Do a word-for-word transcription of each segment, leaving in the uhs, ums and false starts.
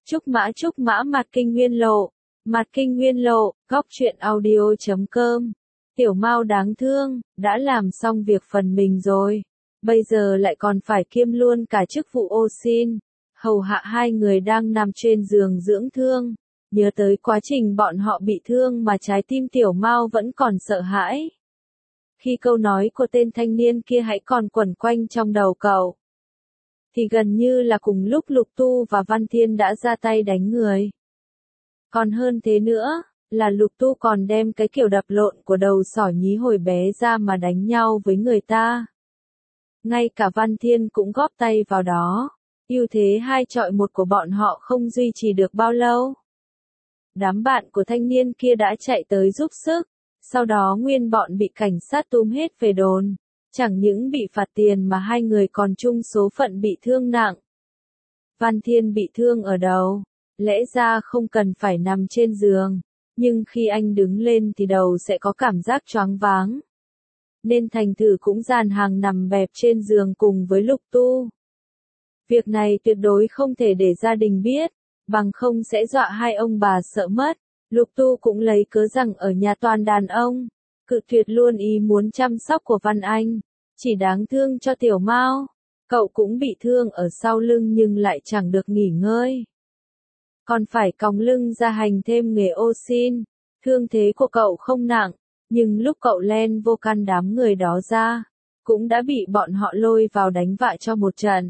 Trúc Mã Trúc Mã Mạt Kinh Nguyên Lộ, Mạt Kinh Nguyên Lộ, góc truyện audio chấm com. Tiểu Mao đáng thương, đã làm xong việc phần mình rồi, bây giờ lại còn phải kiêm luôn cả chức vụ ô sin, hầu hạ hai người đang nằm trên giường dưỡng thương. Nhớ tới quá trình bọn họ bị thương mà trái tim Tiểu Mao vẫn còn sợ hãi. Khi câu nói của tên thanh niên kia hãy còn quẩn quanh trong đầu cậu, thì gần như là cùng lúc Lục Tu và Văn Thiên đã ra tay đánh người. Còn hơn thế nữa, là Lục Tu còn đem cái kiểu đập lộn của đầu sỏ nhí hồi bé ra mà đánh nhau với người ta. Ngay cả Văn Thiên cũng góp tay vào đó, ưu thế hai chọi một của bọn họ không duy trì được bao lâu. Đám bạn của thanh niên kia đã chạy tới giúp sức, sau đó nguyên bọn bị cảnh sát túm hết về đồn. Chẳng những bị phạt tiền mà hai người còn chung số phận bị thương nặng. Văn Thiên bị thương ở đầu, lẽ ra không cần phải nằm trên giường, nhưng khi anh đứng lên thì đầu sẽ có cảm giác choáng váng. Nên thành thử cũng dàn hàng nằm bẹp trên giường cùng với Lục Tu. Việc này tuyệt đối không thể để gia đình biết, bằng không sẽ dọa hai ông bà sợ mất. Lục Tu cũng lấy cớ rằng ở nhà toàn đàn ông, cự tuyệt luôn ý muốn chăm sóc của Văn Anh. Chỉ đáng thương cho Tiểu Mao, cậu cũng bị thương ở sau lưng nhưng lại chẳng được nghỉ ngơi. Còn phải còng lưng ra hành thêm nghề ô sin. Thương thế của cậu không nặng, nhưng lúc cậu len vô căn đám người đó ra, cũng đã bị bọn họ lôi vào đánh vạ cho một trận.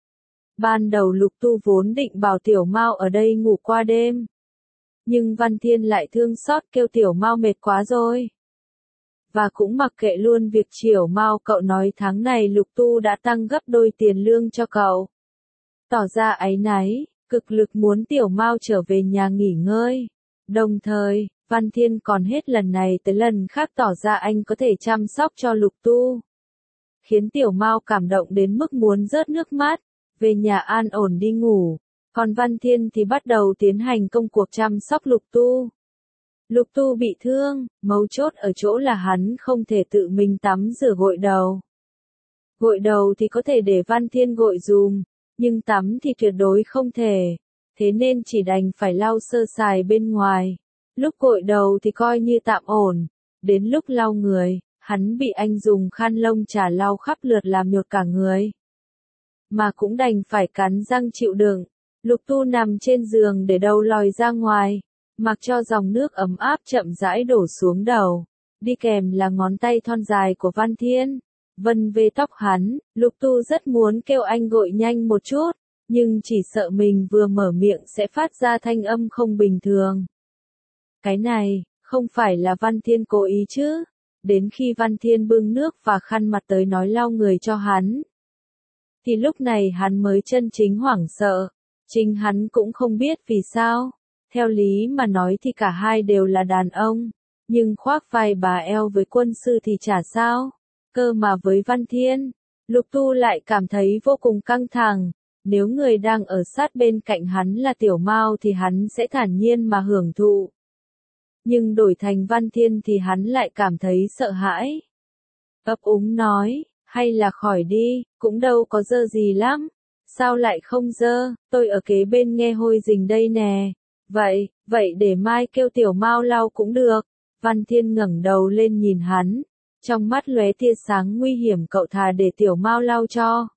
Ban đầu Lục Tu vốn định bảo Tiểu Mao ở đây ngủ qua đêm, nhưng Văn Thiên lại thương xót kêu Tiểu Mao mệt quá rồi. Và cũng mặc kệ luôn việc Tiểu Mao, cậu nói tháng này Lục Tu đã tăng gấp đôi tiền lương cho cậu. Tỏ ra áy náy, cực lực muốn Tiểu Mao trở về nhà nghỉ ngơi. Đồng thời, Văn Thiên còn hết lần này tới lần khác tỏ ra anh có thể chăm sóc cho Lục Tu. Khiến Tiểu Mao cảm động đến mức muốn rớt nước mắt, về nhà an ổn đi ngủ. Còn Văn Thiên thì bắt đầu tiến hành công cuộc chăm sóc Lục Tu. Lục Tu bị thương, mấu chốt ở chỗ là hắn không thể tự mình tắm rửa gội đầu. Gội đầu thì có thể để Văn Thiên gội dùm, nhưng tắm thì tuyệt đối không thể, thế nên chỉ đành phải lau sơ sài bên ngoài. Lúc gội đầu thì coi như tạm ổn, đến lúc lau người, hắn bị anh dùng khăn lông chà lau khắp lượt làm nhột cả người. Mà cũng đành phải cắn răng chịu đựng. Lục Tu nằm trên giường để đầu lòi ra ngoài, mặc cho dòng nước ấm áp chậm rãi đổ xuống đầu, đi kèm là ngón tay thon dài của Văn Thiên, vân về tóc hắn. Lục Tu rất muốn kêu anh gội nhanh một chút, nhưng chỉ sợ mình vừa mở miệng sẽ phát ra thanh âm không bình thường. Cái này, không phải là Văn Thiên cố ý chứ, đến khi Văn Thiên bưng nước và khăn mặt tới nói lau người cho hắn, thì lúc này hắn mới chân chính hoảng sợ, chính hắn cũng không biết vì sao. Theo lý mà nói thì cả hai đều là đàn ông, nhưng khoác vai bà eo với quân sư thì chả sao. Cơ mà với Văn Thiên, Lục Tu lại cảm thấy vô cùng căng thẳng. Nếu người đang ở sát bên cạnh hắn là Tiểu Mao thì hắn sẽ thản nhiên mà hưởng thụ. Nhưng đổi thành Văn Thiên thì hắn lại cảm thấy sợ hãi. Ấp úng nói, hay là khỏi đi, cũng đâu có dơ gì lắm. Sao lại không dơ, tôi ở kế bên nghe hôi rình đây nè. Vậy, vậy để mai kêu Tiểu Mao lau cũng được. Văn Thiên ngẩng đầu lên nhìn hắn, trong mắt lóe tia sáng nguy hiểm. Cậu thà để Tiểu Mao lau cho,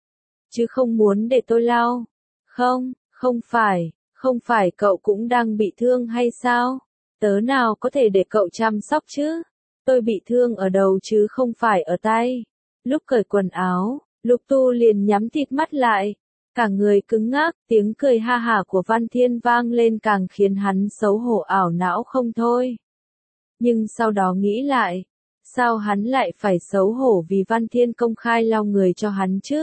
chứ không muốn để tôi lau. Không, không phải, không phải cậu cũng đang bị thương hay sao? Tớ nào có thể để cậu chăm sóc chứ? Tôi bị thương ở đầu chứ không phải ở tay. Lúc cởi quần áo, Lục Tu liền nhắm thịt mắt lại, cả người cứng ngắc. Tiếng cười ha hả của Văn Thiên vang lên càng khiến hắn xấu hổ ảo não không thôi. Nhưng sau đó nghĩ lại, sao hắn lại phải xấu hổ vì Văn Thiên công khai lau người cho hắn chứ?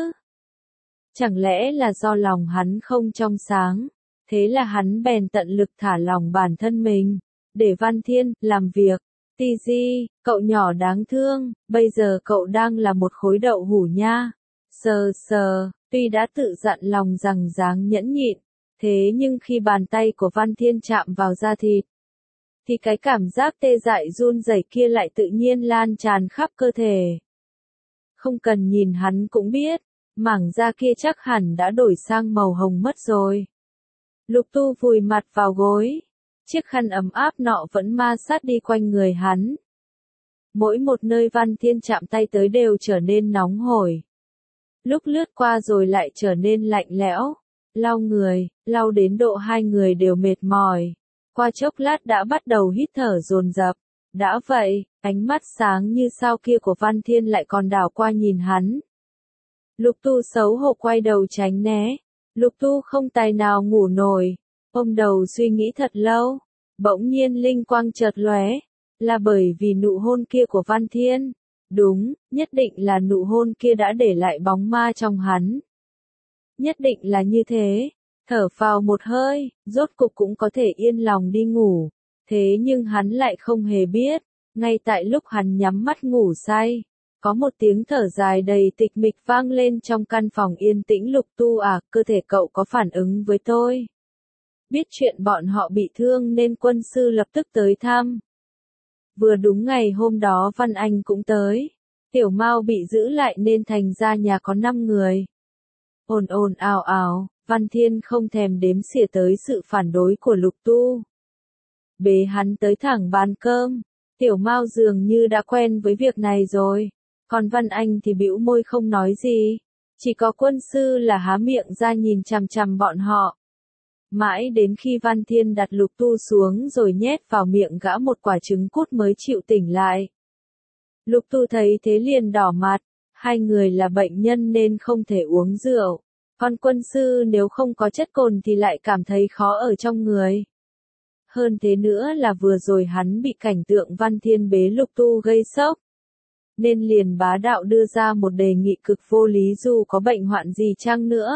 Chẳng lẽ là do lòng hắn không trong sáng? Thế là hắn bèn tận lực thả lòng bản thân mình, để Văn Thiên làm việc. Ti Di, cậu nhỏ đáng thương, bây giờ cậu đang là một khối đậu hủ nha. Sờ sờ, tuy đã tự dặn lòng rằng dáng nhẫn nhịn, thế nhưng khi bàn tay của Văn Thiên chạm vào da thịt, thì cái cảm giác tê dại run rẩy kia lại tự nhiên lan tràn khắp cơ thể. Không cần nhìn hắn cũng biết, mảng da kia chắc hẳn đã đổi sang màu hồng mất rồi. Lục Tu vùi mặt vào gối. Chiếc khăn ấm áp nọ vẫn ma sát đi quanh người hắn. Mỗi một nơi Văn Thiên chạm tay tới đều trở nên nóng hổi. Lúc lướt qua rồi lại trở nên lạnh lẽo. Lau người, lau đến độ hai người đều mệt mỏi. Qua chốc lát đã bắt đầu hít thở dồn dập. Đã vậy, ánh mắt sáng như sao kia của Văn Thiên lại còn đảo qua nhìn hắn. Lục Tu xấu hổ quay đầu tránh né. Lục Tu không tài nào ngủ nổi. Ôm đầu suy nghĩ thật lâu. Bỗng nhiên linh quang chợt lóe. Là bởi vì nụ hôn kia của Văn Thiên. Đúng, nhất định là nụ hôn kia đã để lại bóng ma trong hắn. Nhất định là như thế. Thở phào một hơi, rốt cục cũng có thể yên lòng đi ngủ. Thế nhưng hắn lại không hề biết. Ngay tại lúc hắn nhắm mắt ngủ say. Có một tiếng thở dài đầy tịch mịch vang lên trong căn phòng yên tĩnh. Lục Tu à, cơ thể cậu có phản ứng với tôi. Biết chuyện bọn họ bị thương nên quân sư lập tức tới thăm. Vừa đúng ngày hôm đó Văn Anh cũng tới. Tiểu Mao bị giữ lại nên thành ra nhà có năm người. Ồn ồn ào ào, Văn Thiên không thèm đếm xỉa tới sự phản đối của Lục Tu. Bế hắn tới thẳng bàn cơm. Tiểu Mao dường như đã quen với việc này rồi. Còn Văn Anh thì bĩu môi không nói gì. Chỉ có quân sư là há miệng ra nhìn chằm chằm bọn họ. Mãi đến khi Văn Thiên đặt Lục Tu xuống rồi nhét vào miệng gã một quả trứng cút mới chịu tỉnh lại. Lục Tu thấy thế liền đỏ mặt. Hai người là bệnh nhân nên không thể uống rượu. Còn quân sư nếu không có chất cồn thì lại cảm thấy khó ở trong người. Hơn thế nữa là vừa rồi hắn bị cảnh tượng Văn Thiên bế Lục Tu gây sốc. Nên liền bá đạo đưa ra một đề nghị cực vô lý dù có bệnh hoạn gì chăng nữa.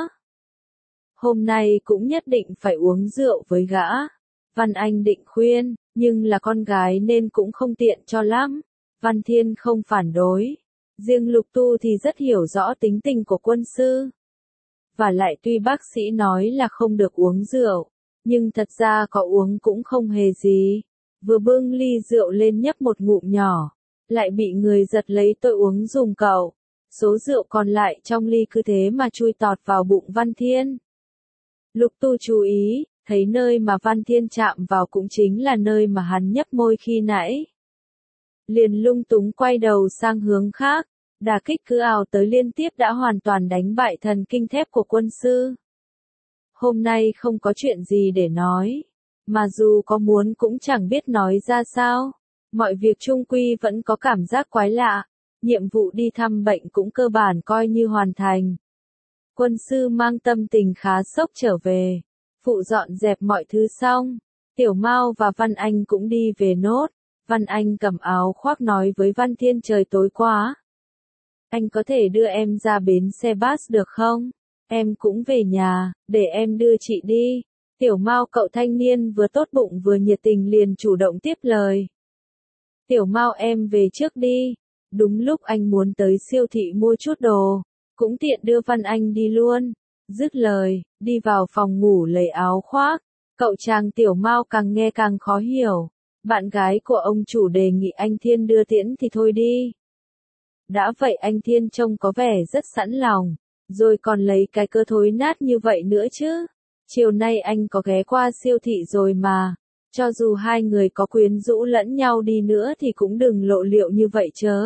Hôm nay cũng nhất định phải uống rượu với gã. Văn Anh định khuyên, nhưng là con gái nên cũng không tiện cho lắm. Văn Thiên không phản đối. Riêng Lục Tu thì rất hiểu rõ tính tình của quân sư. Và lại tuy bác sĩ nói là không được uống rượu, nhưng thật ra có uống cũng không hề gì. Vừa bưng ly rượu lên nhấp một ngụm nhỏ, lại bị người giật lấy tôi uống dùm cậu. Số rượu còn lại trong ly cứ thế mà chui tọt vào bụng Văn Thiên. Lục Tu chú ý, thấy nơi mà Văn Thiên chạm vào cũng chính là nơi mà hắn nhấp môi khi nãy. Liền lung túng quay đầu sang hướng khác, đả kích cứ ào tới liên tiếp đã hoàn toàn đánh bại thần kinh thép của quân sư. Hôm nay không có chuyện gì để nói, mà dù có muốn cũng chẳng biết nói ra sao. Mọi việc chung quy vẫn có cảm giác quái lạ, nhiệm vụ đi thăm bệnh cũng cơ bản coi như hoàn thành. Quân sư mang tâm tình khá sốc trở về, phụ dọn dẹp mọi thứ xong, Tiểu Mao và Văn Anh cũng đi về nốt. Văn Anh cầm áo khoác nói với Văn Thiên trời tối quá. Anh có thể đưa em ra bến xe bus được không? Em cũng về nhà, để em đưa chị đi. Tiểu Mao cậu thanh niên vừa tốt bụng vừa nhiệt tình liền chủ động tiếp lời. Tiểu Mao em về trước đi. Đúng lúc anh muốn tới siêu thị mua chút đồ, cũng tiện đưa Văn Anh đi luôn. Dứt lời, đi vào phòng ngủ lấy áo khoác. Cậu chàng Tiểu Mao càng nghe càng khó hiểu. Bạn gái của ông chủ đề nghị anh Thiên đưa tiễn thì thôi đi. Đã vậy anh Thiên trông có vẻ rất sẵn lòng, rồi còn lấy cái cơ thối nát như vậy nữa chứ. Chiều nay anh có ghé qua siêu thị rồi mà. Cho dù hai người có quyến rũ lẫn nhau đi nữa thì cũng đừng lộ liễu như vậy chớ.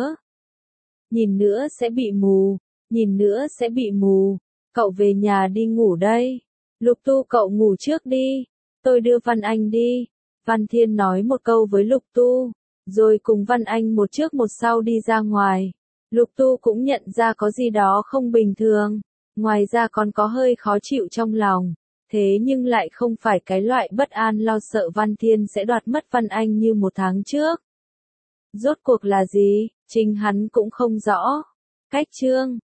Nhìn nữa sẽ bị mù, nhìn nữa sẽ bị mù. Cậu về nhà đi ngủ đây. Lục Tu cậu ngủ trước đi, tôi đưa Văn Anh đi. Văn Thiên nói một câu với Lục Tu, rồi cùng Văn Anh một trước một sau đi ra ngoài. Lục Tu cũng nhận ra có gì đó không bình thường, ngoài ra còn có hơi khó chịu trong lòng, thế nhưng lại không phải cái loại bất an lo sợ Văn Thiên sẽ đoạt mất Văn Anh như một tháng trước. Rốt cuộc là gì, chính hắn cũng không rõ. Cách chương